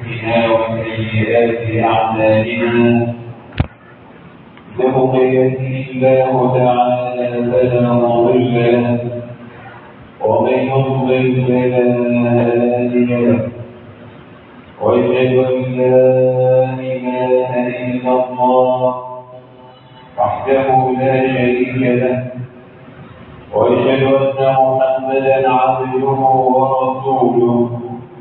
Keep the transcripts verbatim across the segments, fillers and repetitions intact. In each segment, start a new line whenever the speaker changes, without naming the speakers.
أنفسنا وسيئات أعمالنا إنه من يهده الله تعالى فلا مضل له ومن يضلل فلا هادي له وأشهد أن لا إله إلا الله وحده لا شريك له وأشهد أن محمدا عبده ورسوله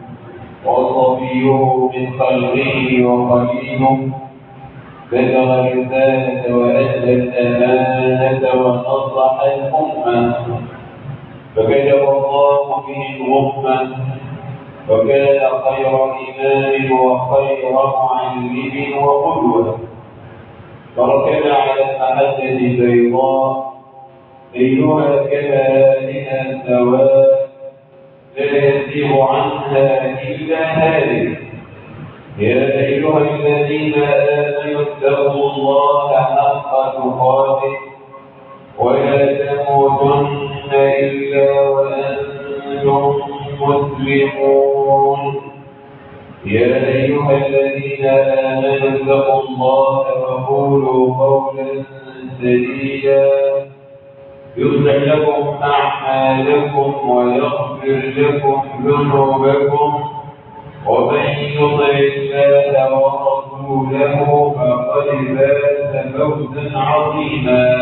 وصفيه من خلقه وخليله بلغ الرسالة وأدى الأمانة ونصح الأمة فكتب الله به الغمة وكان خير إمام وخير معلم وقدوة فركب على المحجة البيضاء ليلها كهالها سواء لا يزيغ عنها إلا هالك يا أيها الذين آمنوا اتقوا الله حق تقاته ولا تموتن إلا وأنتم مسلمون يا أيها الذين آمنوا اتقوا الله وقولوا قولا سديدا يصلح لكم أعمالكم ويغفر لكم ذنوبكم ومن يطع الله ورسوله فقد فاز فوزا عظيما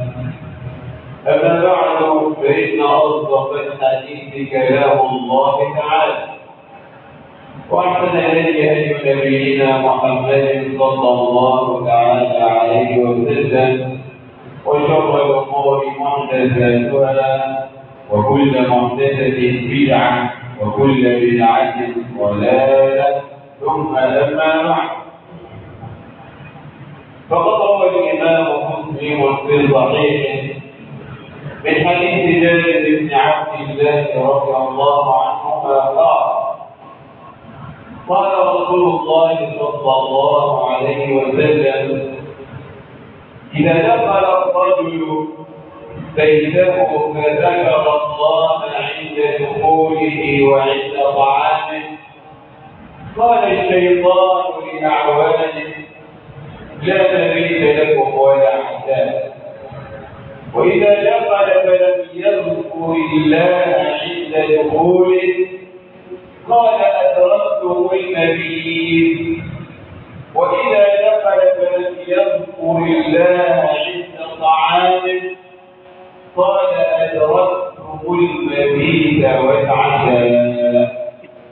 أما بعد فإن أصدق الحديث كلام الله تعالى وأحسن الهدي هدي نبينا محمد صلى الله تعالى عليه وسلم وشر الأمور محدثاتها وكل محدثة بدعة وكل بدعة ضلالة ثم أما بعد فقد روى الإمام مسلم في صحيحه من حديث جابر بن عبد الله رضي الله عنهما قال قال رسول الله صلى الله عليه وسلم إذا دخل الرجل بيته فذكر الله عند دخوله وعند طعامه قال الشيطان لأعوانه لا مبيت لكم ولا عشاء وإذا دخل فلم يذكر الله عند دخوله قال أدركتم المبيت وإذا دخل فلم يذكر الله عند طعامه قال أدركتم المبيت والعشاء.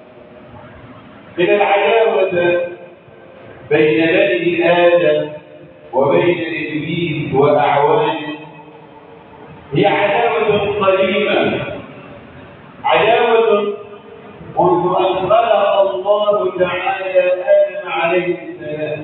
من العداوة بين بني آدم وبين إبليس وأعوانه هي عداوة قديمة، عداوة منذ أن خلق الله تعالى آدم عليه السلام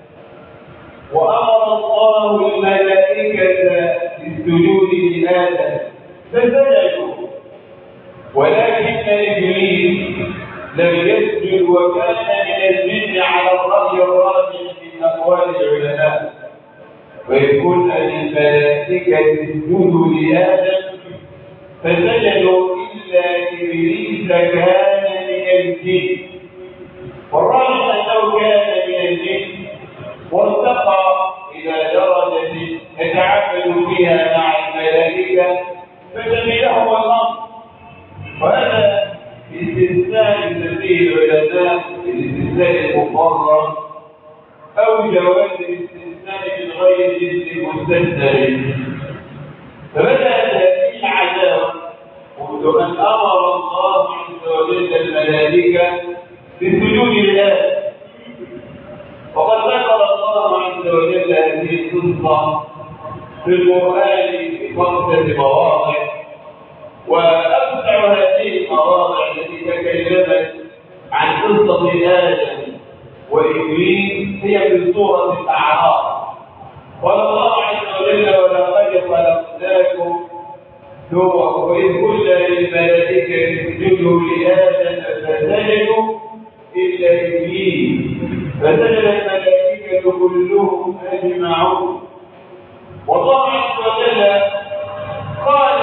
وأمر الله الملائكة بالسجود لآدم فسجدوا ولكن إبليس لم يسجد وكان من الجن على الرأي الراجح من أقوال العلماء وإذ قلنا للملائكة اسجدوا لآدم فسجدوا إلا إبليس كان من الجن والراجح أنه كان من الجن وارتقى إلى درجة يتعامل فيها مع الملائكة فشملهم الأمر وهذا باستثناء كثير العلماء بالاستثناء المقرر أو جواز الاستثناء من غير جنس مستثنى فبدأت هذه العداوة منذ أن أمر الله عز وجل الملائكة بالسجود لله وقد ذكر الله عز وجل هذه القصة في القرآن في خمسة مواضع وأوسع هذه المواضع التي تكلمت عن قصة آدم وإبليس هي في سورة الأعراف قال الله عز وجل ولقد خلقناكم وإذ قلنا للملائكة اسجدوا لآدم فسجدوا إلا إبليس فسجد الملائكة كلهم أجمعون والله عز وجل قال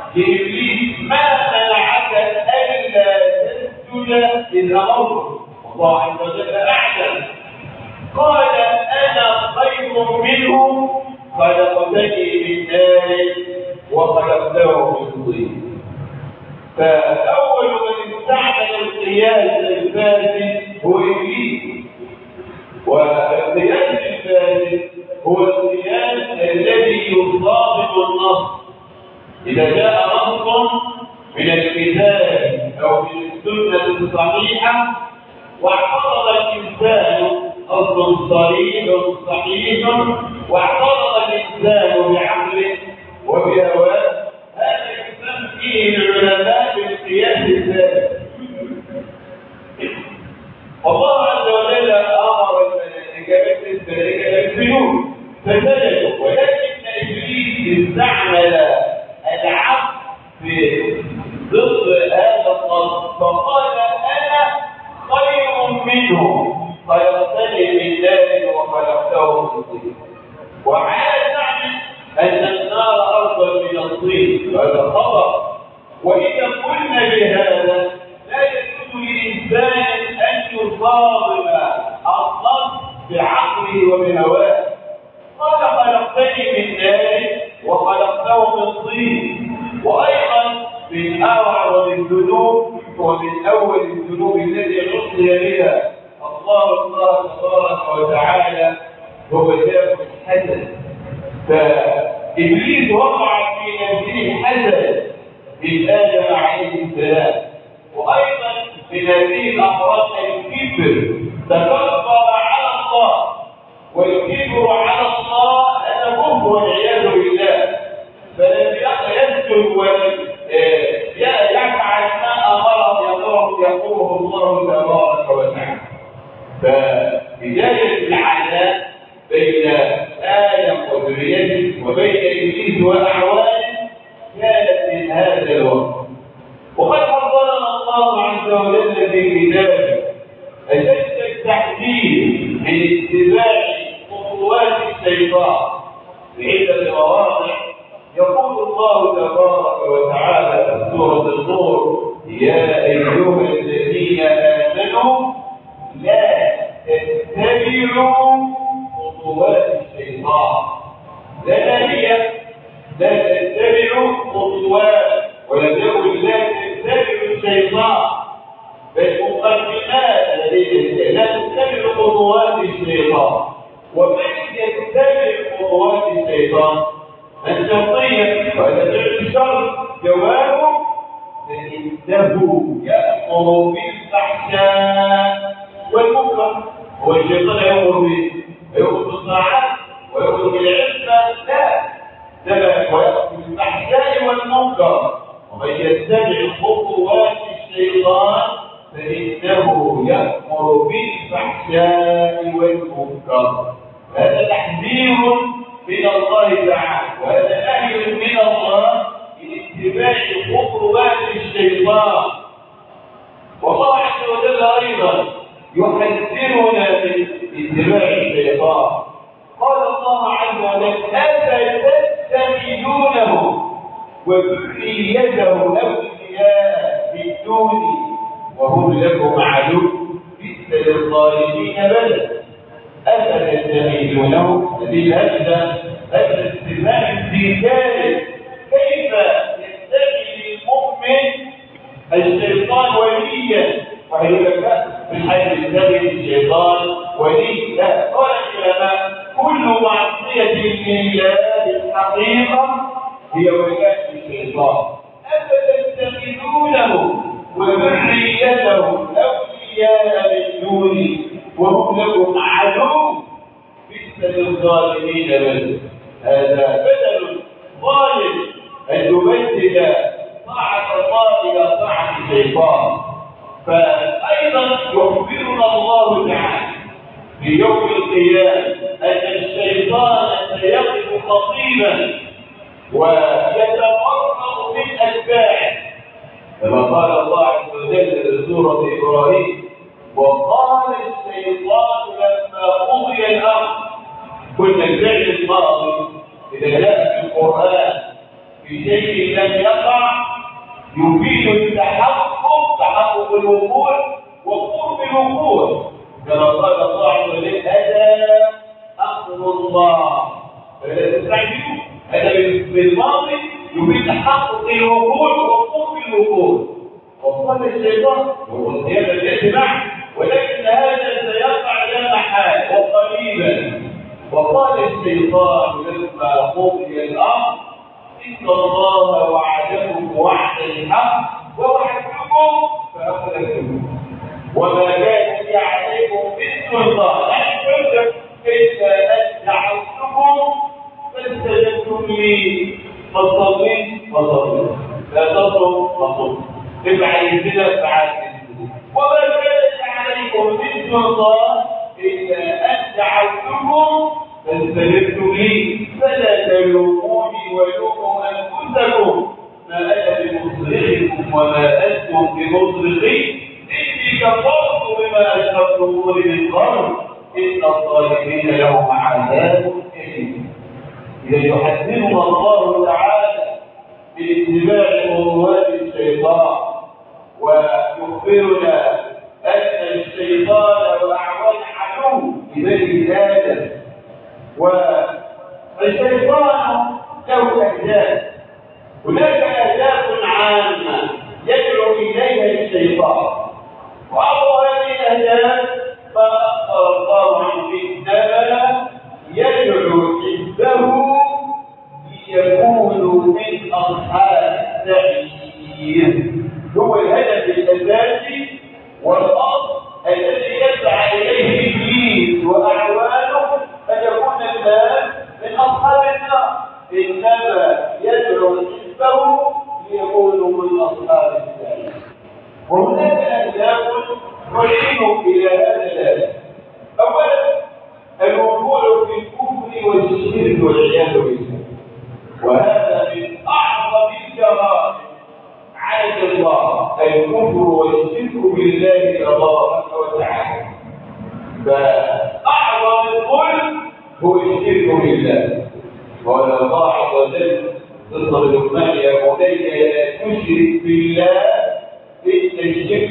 لإبليس ما منعك ألا تسجد إذ أمرت الله عز وجل أعلم. قال أنا خير منه خلقتني من نار وخلقته من طين. فأول من استعمل القياس الفاسد هو إبليس، والقياس الفاسد هو القياس الذي يصادم النص. إذا جاء نص من الكتاب أو من السنة الصحيحة واعترض الإنسان أصل صريح صحيح واعترض الإنسان بعقله وبهواه، هذا يسمى فيه العلماء بالقياس الفاسد. الله عز وجل أمر الملائكة بالملائكة يسجدون فسجدوا، ولكن إبليس استعمل العقل في ضد هذا النص فقال أنا خير منه خلقتني من نار وخلقته من طين. وعلى زعم أن النار أفضل من الطين، هذا خطأ. وإذا قلنا بهذا لا يجوز للإنسان أن يصادم النص بعقله وبهواه. قال خلقتني من نار وخلقته من طين. وأيضا من أعظم الذنوب ومن أول الذنوب التي عصي بها الله الله تبارك وتعالى هو ذات الحسد. فإبليس وقع في نفسه الحسد من آدم عليه السلام. وأيضا من هذه الأمراض الكبر، تكبر على الله، والكبر على الله هذا كفر والعياذ بالله. فلم يسجد ولم يفعل ما أمره يقوله الله تبارك وتعالى. فبداية العداء بين آدم وذريته وبين إبليس وأعوانه كانت من هذا الوقت. وقد حذرنا الله عز وجل في كتابه أشد التحذير من اتباع خطوات الشيطان في عدة مواضع. يقول الله تبارك وتعالى في سورة النور: يا أيها الذين آمنوا لا تتبعوا خطوات الشيطان. لا هي لا تتبعوا خطوات، ولم يقل لا تتبعوا الشيطان، بل مقدمات لا تتبعوا خطوات الشيطان. ومن يتبع خطوات الشيطان من شرطية وهذا فعل الشر جوابه فإنه يأمر بالفحشاء والمنكر. هو الشيطان يأمر به ويأمر بالطاعات ويأمر بالعفة؟ لا، تبع ويأمر بالفحشاء والمنكر. ومن يتبع خطوات الشيطان فإنه يأمر بالفحشاء والمنكر. هذا تحذير من الله تعالى، وهذا نهي من الله لاتباع خطوات الشيطان. والله عز وجل ايضا يحذرنا من اتباع الشيطان. قال الله عز وجل: أفتتخذونه وذريته أولياء من دوني وهم لكم عدو بئس للظالمين بدلا. أفتتخذونه، هذه الهجة هجة استثناء استنكار. كيف يتخذ المؤمن الشيطان وليا؟ ويقول لك لا، من حيث يتخذ الشيطان ولي، لا. قال العلماء: كل معصية لله الحقيقة هي ولاية الشيطان. أفتتخذونه وذريته أولياء من دوني وهم لكم عدو بئس للظالمين بدلا. هذا بدل ظالم أن يبدل طاعة الله إلى طاعة الشيطان. فأيضا يخبرنا الله تعالى في يوم القيامة أن الشيطان سيقف خطيبا ويتفرغ من أتباعه، كما قال الله عز وجل في سورة إبراهيم: وقال الشيطان لما قضي الأمر. كل الفعل الماضي إذا جاء في القرآن في شيء لم يقع يفيد التحقق، تحقق الوقوع، وقرب الوقوع كما قال الله عز وجل هذا أمر الله. فلا تستعجلوا، هذا بالماضي يفيد تحقق الوقوع وقرب الوقوع. وقال الشيطان والقيامة الاتباع، ولكن هذا سيقع لا محال وقريبا. وقال الشيطان لما قضي الأمر إن الله وعدكم وعد الحق ووعدتكم فأخلفتم وما كان لي عليكم من سلطان إلا أن دعوتكم فاستجبتم لي فاصطبروا فصبروا لا تصروا فصبروا افعل الزنا فعل الزنا وما كان عليكم من سلطان إلا أن دعوتكم فاستجبتم لي فلا تلوموني ولوموا أنفسكم ما أنا بمصرخكم وما أنتم بمصرخي إني كفرت بما أشركتموني من قبل إن الظالمين لهم عذاب أليم. إذا يحذرنا الله تعالى باتباع خطوات الشيطان ويخبرنا أن الشيطان وأعوان عدو لبني آدم، والشيطان له أهداف. هناك أهداف عامة يدعو إليها الشيطان، وأعظم هذه الأهداف ما أخبر الله عنه إنما يدعو حزبه ليكونوا من أصحاب السعير. هو الهدف الأساسي والأصل الذي يسعى إليه إبليس وأعوانه أن يكون الناس من أصحاب النار، إنما يدعو حزبه ليكونوا من أصحاب السعير. وهناك أهداف تشير إلى هذا الهدف. أولا الوقوع في الكفر والشرك والعياذ بالله، وهذا من أعظم الجرائم على الله الكفر والشرك بالله تبارك وتعالى. فأعظم الظلم هو الشرك بالله. قال الله عز وجل قصة لقمان يا بني لا تشرك بالله إن الشرك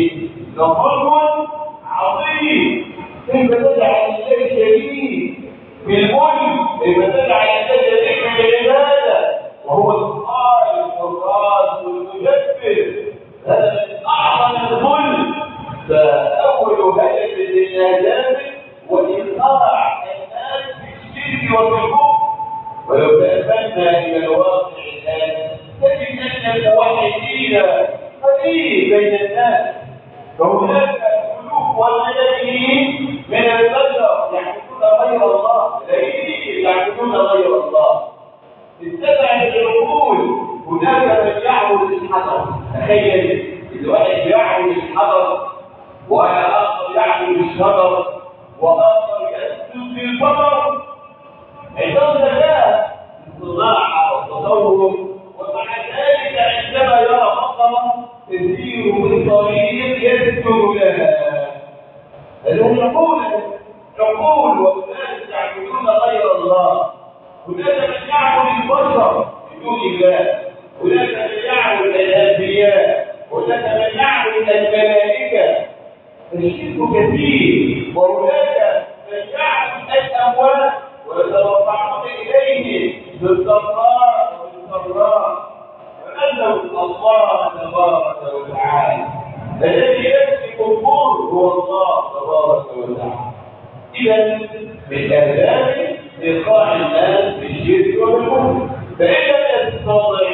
لظلم عظيم. كيف تجعل الله شريك بالملك؟ كيف تجعل الله شريك بالعبادة وهو الخالق والرازق والمدبر؟ هذا من أعظم الظلم. فأول هدف للآداب وإيقاع الناس في الشرك والكفر. ولو تأملنا إلى الواقع الآن تجد أن الموحدين قليل بين الناس، فهناك الألوف والملايين من البشر يعبدون غير الله، ملايين يعبدون غير الله. اتبعت العقول. هناك من يعبد الحجر، تخيل إذا واحد يعبد الحجر وآخر يعبد الشجر وآخر يسجد للبشر، عندهم ذكاء الصناعة والتصور، ومع ذلك عندما يرى بقرة تسير من طريق يسجد لها. هذه عقول عقول والناس يعبدون غير الله. هناك من يعبد البشر بدون الله، هناك من يعبد الأنبياء، هناك من يعبد الملائكة. الشرك كثير. وهناك من يعبد الأموات ويترفعون إليه بالضراء والضراء فأنه الله تبارك وتعالى. الذي يمسك الأمور هو الله تبارك وتعالى. إذا من أهداف إيقاع الناس بالشرك والكفر. فإن لم يستطع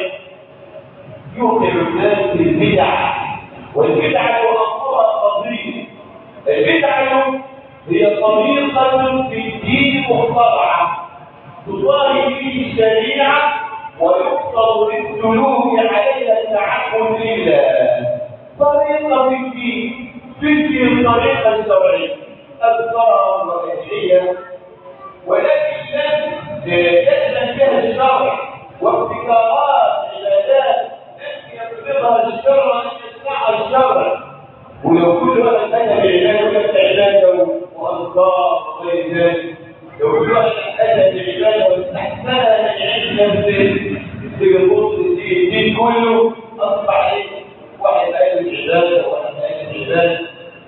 يوقع الناس بالبدع، والبدعة أمرها قضية. البدعة هي طريقة في الدين مخترعة تضاهي به الشريعة ويقصد بالسلوك عليها التعبد لله. طريقة في الدين تشبه الطريقة الشرعية أذكار وأدعية، ولكن لم يأذن بها الشرع، وابتكارات عبادات لم يفرضها الشرع أن يصنعها الشرع. ولو كل واحد أتى بعبادة عبادة وأذكار وغير ذلك، لو كل واحد أتى بعبادة واستحسنها من عند نفسه بقصد الدين كله، أصبح عليه واحد آية العبادة وواحد آية العبادة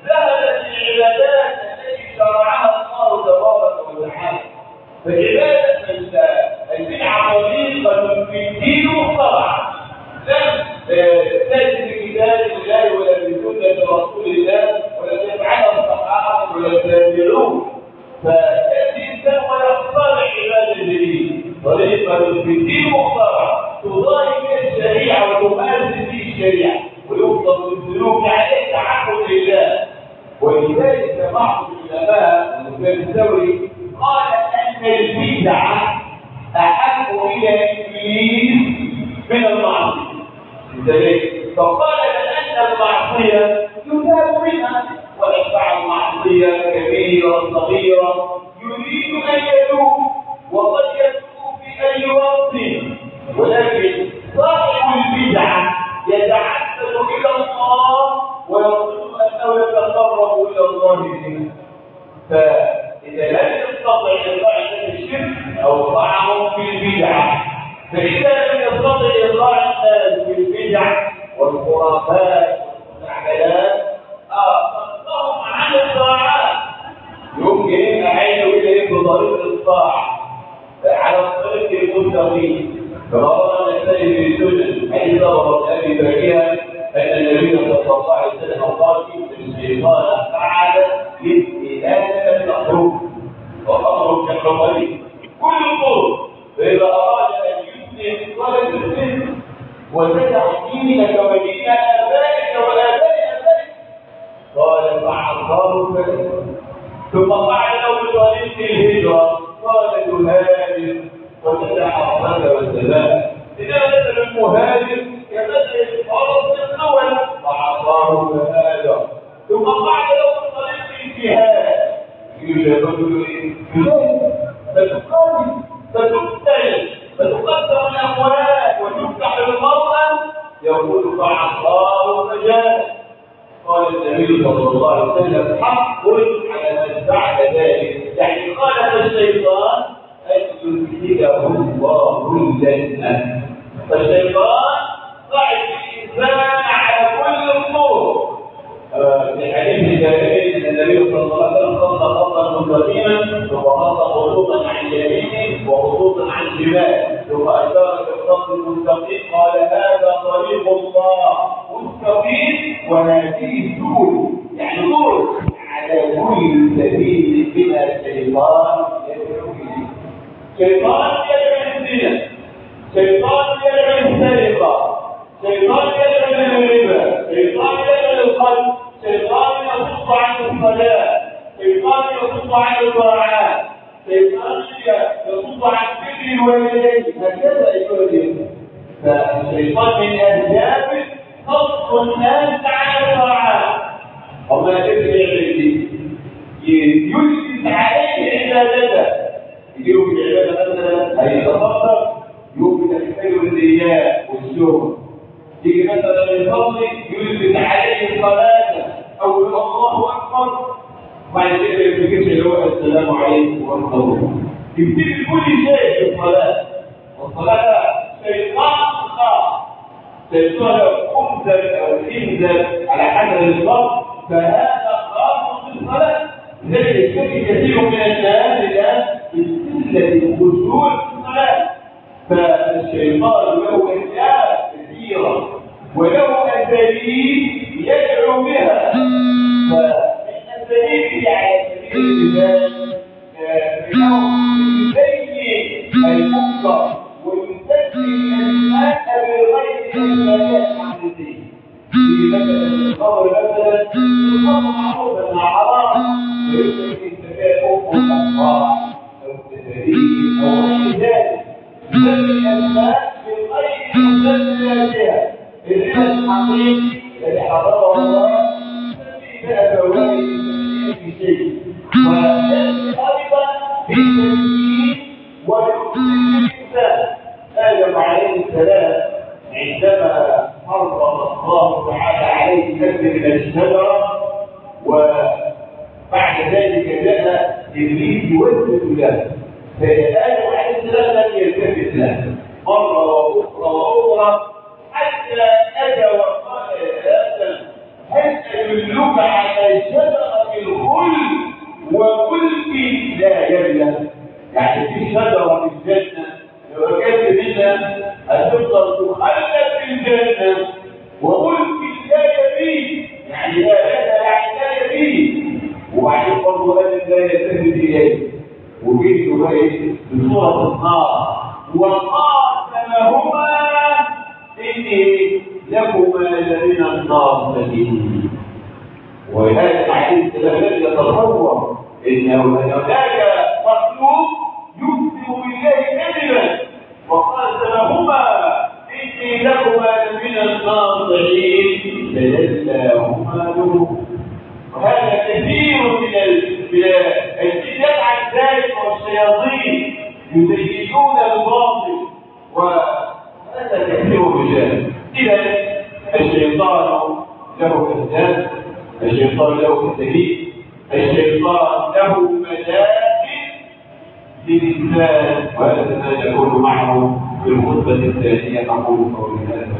فعبادة البدعة طريقة في الدين مخترعة لم تجد في كتاب الله ولا في سنة رسول الله ولا يفعلها الصحابة ولا التابعون فيأتي الإنسان ويخترع عبادة جديدة طريقة في الدين مخترعة تضاهي بها الشريعة وتمارس به الشريعة ويفضل السلوك عليه تعبد لله. ولذلك بعض العلماء الإمام الثوري قال أن البدعة أحب إلى إبليس من المعصية. لذلك فقال لأن المعصية يتاب منها ويفعل المعصية كبيرة صغيرة يريد أن يتوب وقد يتوب في أي وقت ولكن صاحب البدعة يتعبد إلى الله ويظن أنه يتقرب إلى الله به. فإذا لم يستطع إلقاء الشرك أوقعهم في البدعة فإذا لم يستطع إلقاء الناس في البدع والخرافات والمستعملات أصدهم عن الطاعات يمكن أن أعيد إليهم بطريق الطاعة على الطريق المستقيم كما قال النبي في السنن حديث رواه أبي بكر أن النبي صلى الله عليه وسلم قال إن الشيطان فعل لابتلاء المخلوق وأمره كالقمري كل طول فإذا أراد أن يسلم ولم يسلم وتدع دينك ودين آبائك وآباء آبائك قال فعصاه فلم ثم قعد له بطريق الهجرة قال يهاجر وتدع الصلاة والسلام إذا مثل المهاجر كمثل الفرس الأول فعصاه فهاجر ثم قعد له بطريق الجهاد يجب فتقاتل فتقتل فتقدم الأموال وتفتح المرأة يقول فعصاه فجاء قال النبي صلى الله عليه وسلم حق على من بعد ذلك يعني قال الشيطان أن يدخله الله الجنة فالشيطان ضعف الإنسان على كل الطرق في حديث جابر أن النبي صلى الله عليه وسلم خط خطا مستقيما ثم خط خطوطا عن يمينه وخطوطا عن شماله ثم أشار بالخط المستقيم قال هذا طريق الله مستقيم وهذه السبل يعني طرق على كل سبيل بما الشيطان يدعو إليه. شيطان يدعو الزنا، شيطان يدعو السرقة، شيطان يدعو الربا، شيطان يدعو القتل، شيطان يصد عن الصلاة، شيطان يصد عن الطاعات، شيطان يصد عن ذكر الوالدين هكذا يقول. فالشيطان من أهدافه صد الناس عن الطاعات وما ذكر العبادة يجلس عليه عبادته يجيب العبادة مثلا هيتصدق يمكن يحتاجه الرياء والشهرة يجي مثلا يصلي يلبس عليه الصلاة أو الله أكبر بعد كده يفتكرش اللي هو السلام عليكم ورحمة الله يفتكر كل شيء في الصلاة والصلاة شيطان خاص شيطان أنزل أو انزل على حسب الفرق فهذا خاص بالصلاة لذلك يشتكي كثير من الناس الآن بسلة الخشوع في الصلاة فالشيطان له أشياء كثيرة وله أساليب يدعو بها فمن أساليبه على سبيل المثال أنه يبين المنكر ويسجل الناس بغير الإمكانيات عن الدين في مثلا الخبر مثلا الخبر معروف أنها حرام ويسجل التكافؤ والأخطاء أو التدريب أو غير ذلك يسمي الناس بغير مسمياتها الربا الحقيقي الذي حرمه الله يسمي بها فوائد في شيء ويسمي ايضا بالتمكين ويؤمن الانسان ادم عليه السلام عندما حرم الله تعالى عليه كثر من الشجره وبعد ذلك جاء ابليس يوسوس له فآدم عليه السلام لم يلتفت له مرة وأخرى وأخرى حتى أتى وقال آدم هل أدلك على شجرة الخلد وملك لا يبلى يعني في شجرة في الجنة لو أكلت منها هتفضل تخلد في الجنة وملك لا يبيد، يعني لا هذا يعني لا يبيد، وبعدين برضه قال لا يلتفت إليه وجئت بقى بصورة النار وقاسمهما إني لكما لمن الناصحين. وهذا الحديث الذي يتصور إن هناك مخلوق يكذب بالله كذبا وقاسمهما إني لكما لمن الناصحين فدلاهما له. وهذا كثير من الجدال عن ذلك والشياطين يزيدون الباطل، وهذا كثير رجال. إذا الشيطان له كذاب، الشيطان له كذاب، الشيطان له ملائكة للإنسان، وهذا ما يكون معه في الخطبة الثانية. أقول قولي هذا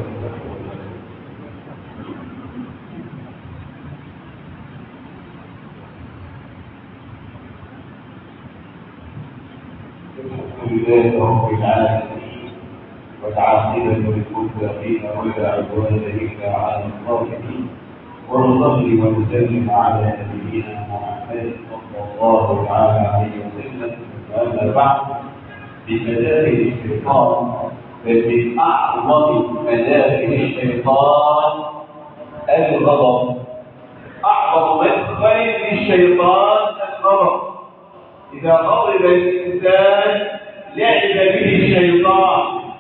لله رب العالمين والعاقبة للمتقين ولا عدوان إلا على الظالمين، ونصلي ونسلم على نبينا محمد صلى الله تعالى عليه وسلم. وأما بعد، بمداخل الشيطان، فمن أعظم مداخل الشيطان الغضب. أعظم مدخل للشيطان الغضب. إذا غضب الإنسان لعب به الشيطان.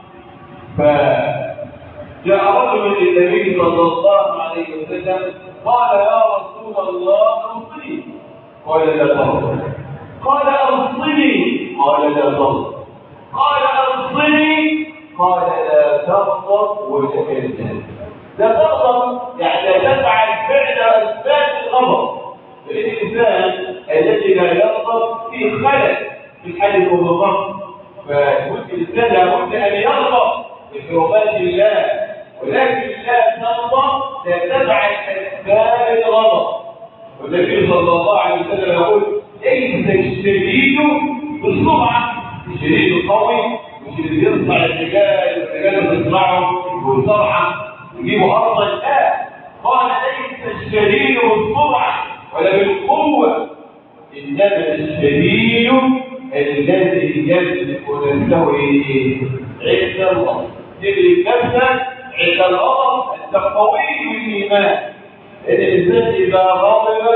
فجاء رجل للنبي صلى الله عليه وسلم قال يا رسول الله أوصني، قال لا تغضب. قال أوصني، قال لا تغضب. قال أوصني، قال لا تغضب ولك الجنة. لا تغضب يعني لا تفعل فعل أسباب الغضب. الإنسان الذي لا يغضب في خلل في الحديث والغضب، فالإنسان لابد أن يغضب بحرمات الله، ولكن لا تغضب لا تفعل أسباب الغضب. والنبي صلى الله عليه وسلم يقول ليس الشديد بالسرعة، الشديد القوي مش اللي يصنع الرجال والرجال يصنعوا بالسرعة يجيبوا أرضا. لا، قال ليس الشديد بالسرعة ولا بالقوة، إنما الشديد الذي يملك نفسه عند الله. تدرك نفسك عند الله أنت قوي بالإيمان. لأن الإنسان إذا غضب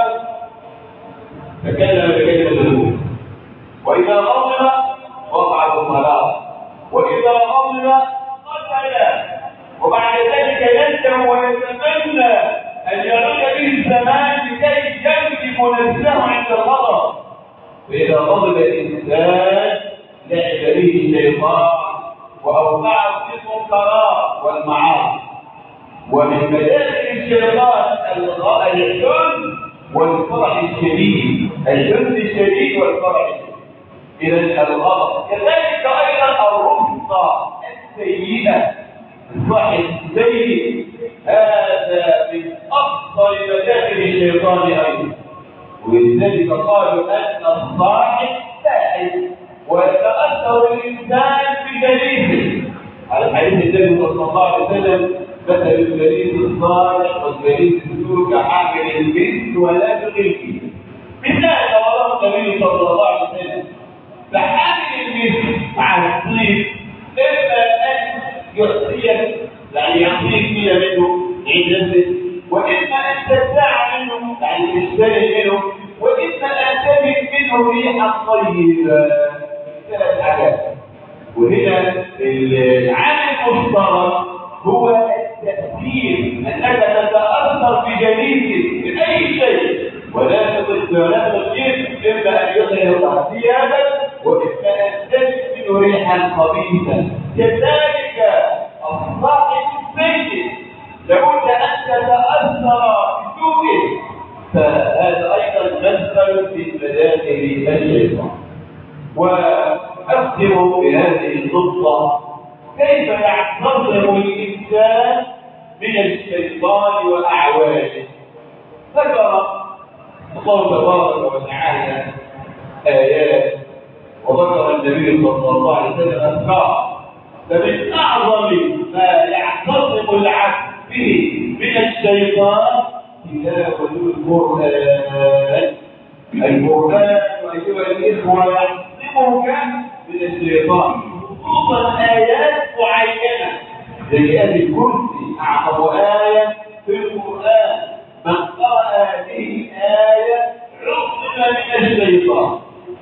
تكلم بكلمة الهدوء، وإذا غضب وقع بالطلاق، وإذا غضب قتل، وبعد ذلك يندم ويتمنى أن يعود به الزمان لكي يملك نفسه عند الغضب. فإذا غضب الإنسان لعب به الشيطان وأوقعه في المنكرات والمعاصي. ومن مداخل الشيطان الحزن والفرح الشديد، الحزن الشديد والفرح الشديد. إذا الغضب كذلك أيضا الرفقة السيئة، الصاحب السيء، هذا من أفضل مداخل الشيطان أيضا. ولذلك قالوا أن الصاحب ساحب ويتأثر الإنسان بجليسه. على الحديث النبي صلى الله عليه وسلم مثل الجليس الصالح والجليس السوء كحامل الجنس ولا تغلقه. مثال رواه النبي صلى الله عليه وسلم فحامل الجنس مع الصيف إما أن يعطيك يعني يعطيك فيها منه عند نفسه، وإما أن تدفع منه يعني تشتري منه، وإما أن تجد منه ريحا طيبة. ثلاث حاجات. وهنا العامل المشترك هو التأثير، أنك تتأثر بجليسك من أي شيء، ولا ولا تغير، إما أن يظهر ثيابك وإما أن تجد منه ريحا خبيثة. كذلك الصاحب السيء لابد أن تتأثر بسوءه، فهذا أيضا مدخل في مداخل الشيطان. وأختم بهذه النقطة كيف يعتصم الإنسان من الشيطان وأعوانه. ذكر الله تبارك وتعالى آيات وذكر النبي صلى الله عليه وسلم أذكار. فمن أعظم ما يعتصم العبد به من الشيطان تلاوة القرآن. القرآن أيها الإخوة يعصمك من الشيطان، خصوصا آيات معينة زي آية الكرسي، أعظم آية في القرآن. من قرأ هذه الآية عصم من الشيطان.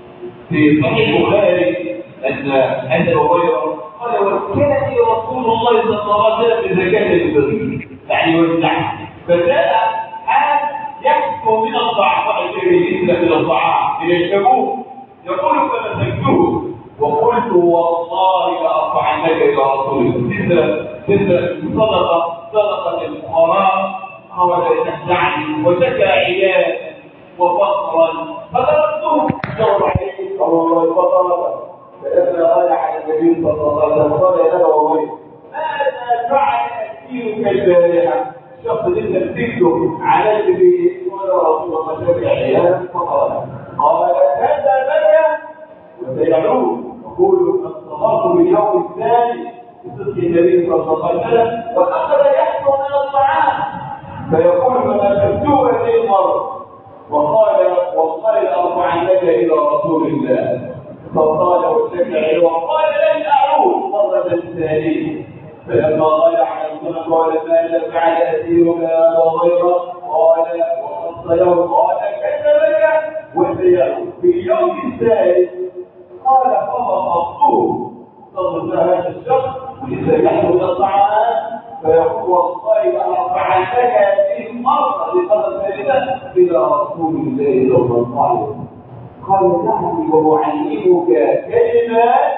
في صحيح البخاري أن أن أبو هريرة قال: وكان رسول الله صلى الله عليه وسلم بزكاة الفطر، يعني وزعها، فجاء حال يحكم من الطعام من الطعام إلى الشبوب، يقول: فمسكته وقلت: والله لأرفعنك إلى رسول الله. تلك صدقة صدقة الفقراء، قال: تخدعني، وشكى عيالا وفقرا، فتركته دور عليه صلى الله عليه وسلم. فلما قال على النبي صلى الله عليه وسلم قال: يا ابا هريره، ماذا فعل اسيرك البارحه؟ الشخص اللي انت بتكتب على البيت قال: رسول الله شكى عيالا فقرا. قال: كذبك وسيعود. يقول: اصطدمت باليوم الثاني بصدق النبي صلى الله عليه وسلم، واخذ يحكم من الطعام، فيقول: فما شفتوه هذه المره، وقال: والله لأرفعنك إلى رسول الله. فقال وشكى وقال: لن أعود مرة ثانية. فلما قال على السنة قال: ماذا فعل أسيرك يا أبا هريرة؟ قال: وقص له. قال: كذبك وسيعود. في اليوم الثالث قال: فوقفته. صدق هذا الشخص ولسه يحمل الطعام، فيقول: والله لأرفعنك هذه المرة لقد ثالثة إلى رسول الله صلى الله عليه وسلم. قال: نعم، وأعلمك كلمات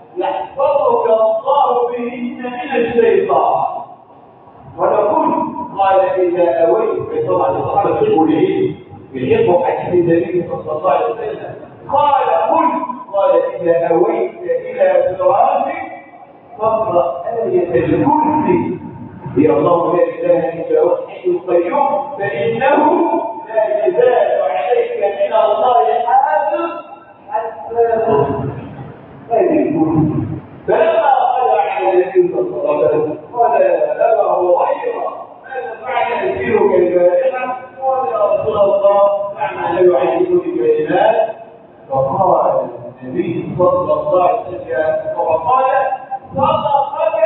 يحفظك الله بهن من الشيطان. ونقول: قال: إذا أويت، طبعا الصحابة يحبوا العلم، يحبوا حديث النبي صلى الله عليه وسلم. قال: قل. قال: إذا أويت إلى فراشك فاقرأ آية الكرسي، هي الله لا إله إلا هو الحي القيوم، فإنه لا يزال عليك من الله حافظ حتى تصبح. هذه الكرسي. فلما قال على النبي صلى الله عليه وسلم قال: أبا هريرة، ماذا فعل أسيرك البارحة؟ قال: يا رسول الله، نعم، لا يعلمني كلمات. فقال النبي صلى الله عليه وسلم وقال: صدقك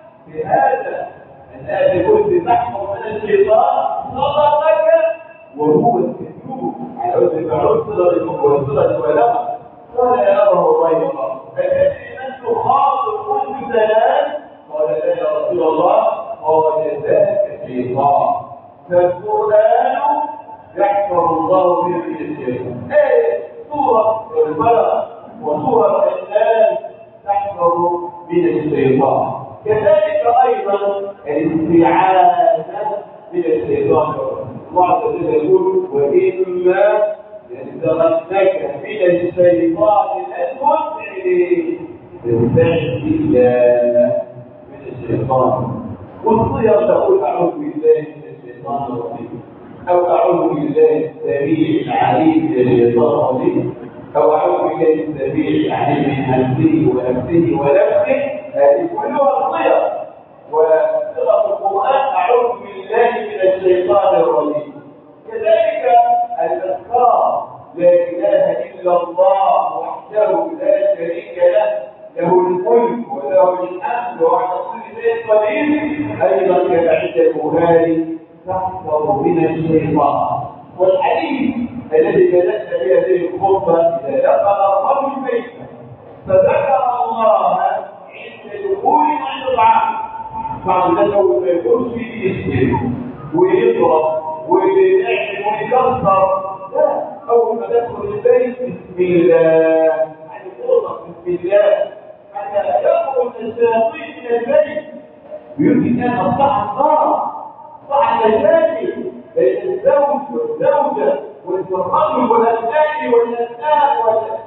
بهذا. الآية كنت تحفظ من الشيطان، صدقك وهو الكذوب على وجه المعروف، صدق وصدق ولغة. قال: يا أبا هريرة، أتدري من تخاطب كل ثلاث؟ قال: لا يا رسول الله. قال: ذاك الشيطان. فالقرآن يحفظ الله به من الشيطان. ايه سورة البلد وسورة الناس تحفظ من الشيطان. كذلك ايضا الاستعاذة من الشيطان. الله عز وجل يقول: واما ينزغنك من الشيطان نزغ فاستعذ بالله من الشيطان. والصيغ تقول: اعوذ بالله من الشيطان الرجيم، او اعوذ بالله السميع العليم من الشيطان الرجيم، او اعوذ بالله السميع العليم من همزه ونفسه ونفسه. هذه كلها صيغ. وصيغه القران: اعوذ بالله من الشيطان الرجيم. كذلك الاذكار: لا اله الا الله وحده لا شريك له، له الملك وله الحمد وعلى كل شيء قدير. ايضا كعند البخاري تحفظ من الشيطان. والحديث الذي بدأنا به هذه الخطبة: إذا دخل الرجل بيته فذكر الله عند دخول عند الطعام، بعد ذلك ما يقولش يسجد ويضرب ويعمل ويكسر، لا، أول ما تدخل البيت بسم الله، يعني تغلق بسم الله حتى يخرج الشياطين من البيت. يمكن أن أصبح النار، صح المشاكل بين الزوج والزوجة والرجل والأبناء والأبناء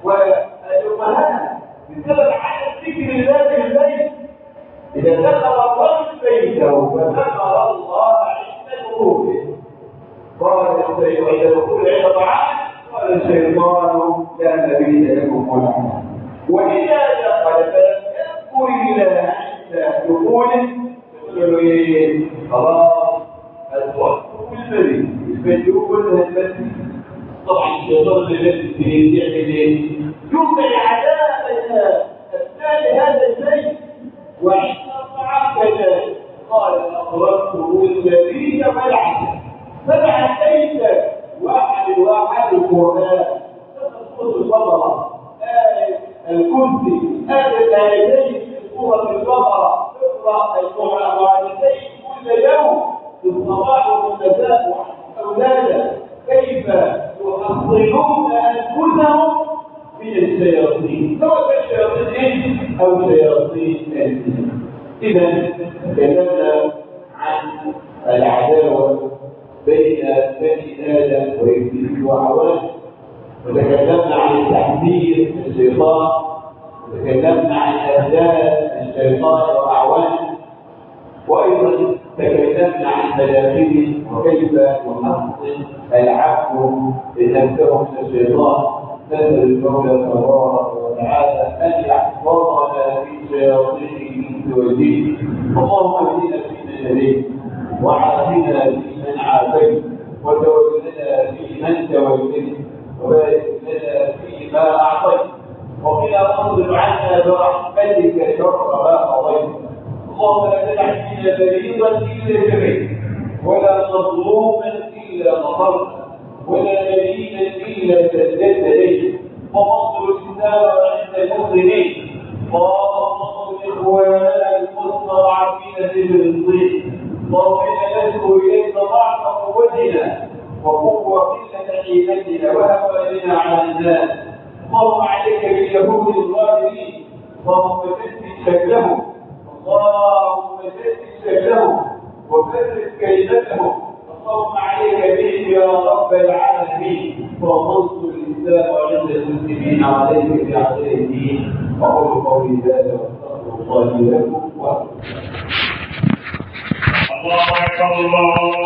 والأمهات بسبب عدم ذكر الله في البيت. إذا دخل الرجل بيته فذكر الله عند دخوله، قال عند دخول عند طعام: قال الشيطان: لا مبيت لكم ولا. ولهذا قال فلم يذكر الا عند دخوله يقول ايه خلاص الوقت والبريد البدو والهدف. طبعا الشيطان الذي يعمل ايه؟ يوقع عداء ابناء هذا البيت وعند الطعام كذلك. قال اخرجته الذين بلعت بلعت كيف واحد واحد القران تسقط البقره آية الكرسي آية آيتين في سورة البقرة اقرأ المعادتين كل يوم في الصباح والمساء أولادا كيف يحصنون أنفسهم من الشياطين سواء الشياطين أو شياطين الإنس. إذا تكلمنا عن العداوة بين بني آدم وإبليس وعوانه، وتكلمنا عن التحذير من الشيطان، وتكلمنا عن أهداف الشيطان وأعوانه، وأيضا تكلمنا عن مداخله وكيف يحصن العبد نفسه من الشيطان. نسأل المولى تبارك وتعالى أن يحفظنا من شياطين الإنس والجن. اللهم اهدنا فيمن هديت وعافنا فيمن عافيت وتولنا فيمن توليت وبارك لنا فيما أعطيت وقنا واصرف عنا برحمتك شر ما قضيت. اللهم لا تدع فينا مريضا إلا شفيت ولا مظلوما إلا نصرت ولا مدينا إلا سددت إليه. وانصر الإسلام عند المسلمين وانصر إخواننا المستضعفين في فلسطين. اللهم إنا نشكو إليك ضعف قوتنا وقوة قلة حيلتنا وهواننا على الناس. اللهم عليك باليهود الظالمين اللهم شتت شكلهم اللهم شتت شكلهم وفرق كلمتهم. اللهم عليك بهم يا رب العالمين وانصر الاسلام وعز المسلمين عليك باعداء الدين. اقول قولي ذلك واستغفر الله لكم.
الله اكبر الله